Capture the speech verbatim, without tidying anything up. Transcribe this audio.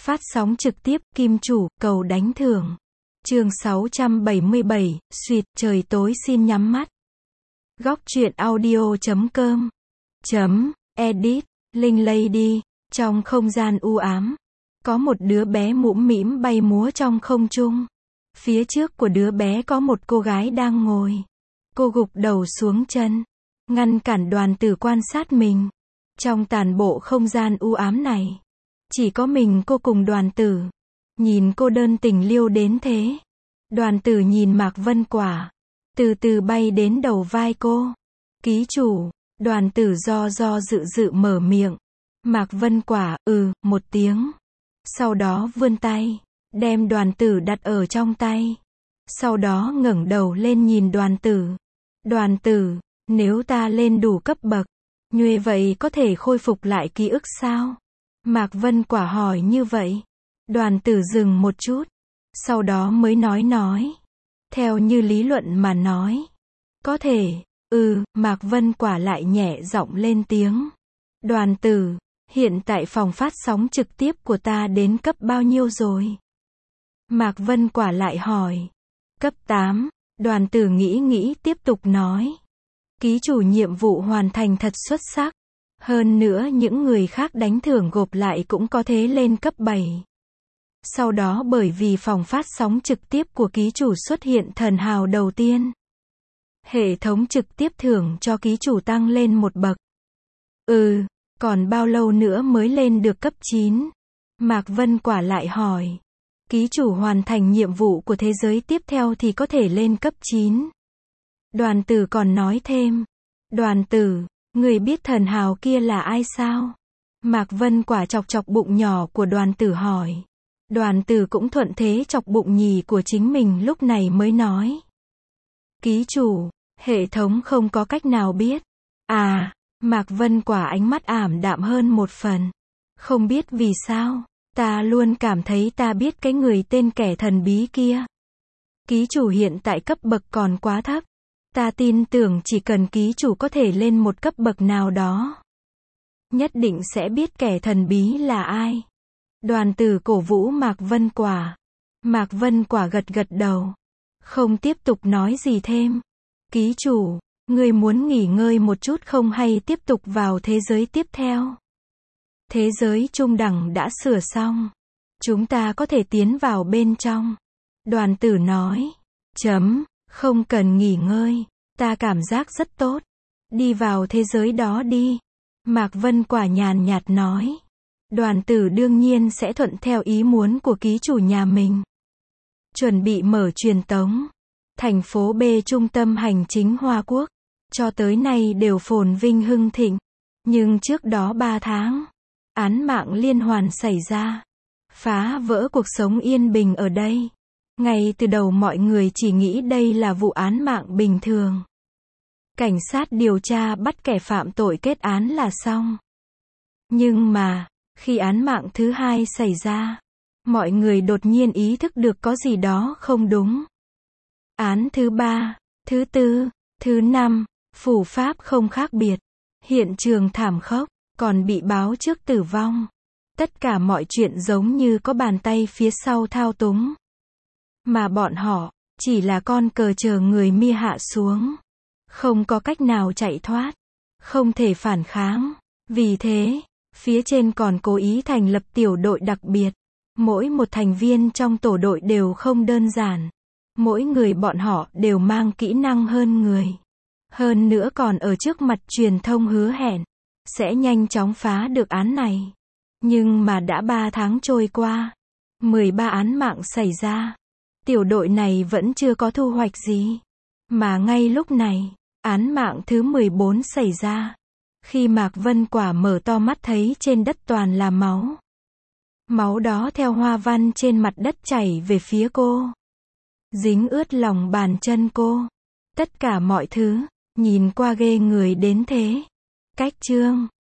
Phát sóng trực tiếp, kim chủ, cầu đánh thưởng. Chương sáu trăm bảy mươi bảy, Suyệt, trời tối xin nhắm mắt. Góc truyện audio chấm com chấm edit, Linh Lady. Trong không gian u ám, có một đứa bé mũm mĩm bay múa trong không trung. Phía trước của đứa bé có một cô gái đang ngồi. Cô gục đầu xuống chân, ngăn cản Đoàn Tử quan sát mình. Trong toàn bộ không gian u ám này, chỉ có mình cô cùng Đoàn Tử. Nhìn cô đơn tình liêu đến thế. Đoàn Tử nhìn Mạc Vân Quả, từ từ bay đến đầu vai cô. Ký chủ. Đoàn Tử do do dự dự mở miệng. Mạc Vân Quả, ừ, một tiếng. Sau đó vươn tay, đem Đoàn Tử đặt ở trong tay. Sau đó ngẩng đầu lên nhìn Đoàn Tử. Đoàn Tử, nếu ta lên đủ cấp bậc, như vậy có thể khôi phục lại ký ức sao? Mạc Vân Quả hỏi như vậy. Đoàn Tử dừng một chút, sau đó mới nói nói. Theo như lý luận mà nói, có thể, ừ, Mạc Vân Quả lại nhẹ giọng lên tiếng. Đoàn Tử, hiện tại phòng phát sóng trực tiếp của ta đến cấp bao nhiêu rồi? Mạc Vân Quả lại hỏi. Cấp tám, Đoàn Tử nghĩ nghĩ tiếp tục nói. Ký chủ nhiệm vụ hoàn thành thật xuất sắc. Hơn nữa những người khác đánh thưởng gộp lại cũng có thể lên cấp bảy. Sau đó bởi vì phòng phát sóng trực tiếp của ký chủ xuất hiện thần hào đầu tiên, hệ thống trực tiếp thưởng cho ký chủ tăng lên một bậc. Ừ, còn bao lâu nữa mới lên được cấp chín? Mạc Vân Quả lại hỏi. Ký chủ hoàn thành nhiệm vụ của thế giới tiếp theo thì có thể lên cấp chín. Đoàn Tử còn nói thêm. Đoàn Tử, người biết thần hào kia là ai sao? Mạc Vân Quả chọc chọc bụng nhỏ của Đoàn Tử hỏi. Đoàn Tử cũng thuận thế chọc bụng nhì của chính mình lúc này mới nói. Ký chủ, hệ thống không có cách nào biết. À, Mạc Vân Quả ánh mắt ảm đạm hơn một phần. Không biết vì sao, ta luôn cảm thấy ta biết cái người tên kẻ thần bí kia. Ký chủ hiện tại cấp bậc còn quá thấp. Ta tin tưởng chỉ cần ký chủ có thể lên một cấp bậc nào đó, nhất định sẽ biết kẻ thần bí là ai. Đoàn Tử cổ vũ Mạc Vân Quả. Mạc Vân Quả gật gật đầu, không tiếp tục nói gì thêm. Ký chủ, người muốn nghỉ ngơi một chút không hay tiếp tục vào thế giới tiếp theo? Thế giới trung đẳng đã sửa xong, chúng ta có thể tiến vào bên trong. Đoàn Tử nói. Chấm, không cần nghỉ ngơi, ta cảm giác rất tốt. Đi vào thế giới đó đi. Mạc Vân Quả nhàn nhạt nói. Đoàn Tử đương nhiên sẽ thuận theo ý muốn của ký chủ nhà mình. Chuẩn bị mở truyền tống. Thành phố B trung tâm hành chính Hoa Quốc, cho tới nay đều phồn vinh hưng thịnh. Nhưng trước đó ba tháng, án mạng liên hoàn xảy ra, phá vỡ cuộc sống yên bình ở đây. Ngay từ đầu mọi người chỉ nghĩ đây là vụ án mạng bình thường. Cảnh sát điều tra bắt kẻ phạm tội kết án là xong. Nhưng mà, khi án mạng thứ hai xảy ra, mọi người đột nhiên ý thức được có gì đó không đúng. Án thứ ba, thứ tư, thứ năm, phủ pháp không khác biệt. Hiện trường thảm khốc, còn bị báo trước tử vong. Tất cả mọi chuyện giống như có bàn tay phía sau thao túng. Mà bọn họ, chỉ là con cờ chờ người mia hạ xuống. Không có cách nào chạy thoát. Không thể phản kháng. Vì thế, phía trên còn cố ý thành lập tiểu đội đặc biệt. Mỗi một thành viên trong tổ đội đều không đơn giản. Mỗi người bọn họ đều mang kỹ năng hơn người. Hơn nữa còn ở trước mặt truyền thông hứa hẹn sẽ nhanh chóng phá được án này. Nhưng mà đã ba tháng trôi qua, mười ba án mạng xảy ra, tiểu đội này vẫn chưa có thu hoạch gì. Mà ngay lúc này, án mạng thứ mười bốn xảy ra. Khi Mạc Vân Quả mở to mắt thấy trên đất toàn là máu. Máu đó theo hoa văn trên mặt đất chảy về phía cô, dính ướt lòng bàn chân cô. Tất cả mọi thứ, nhìn qua ghê người đến thế. Cách chương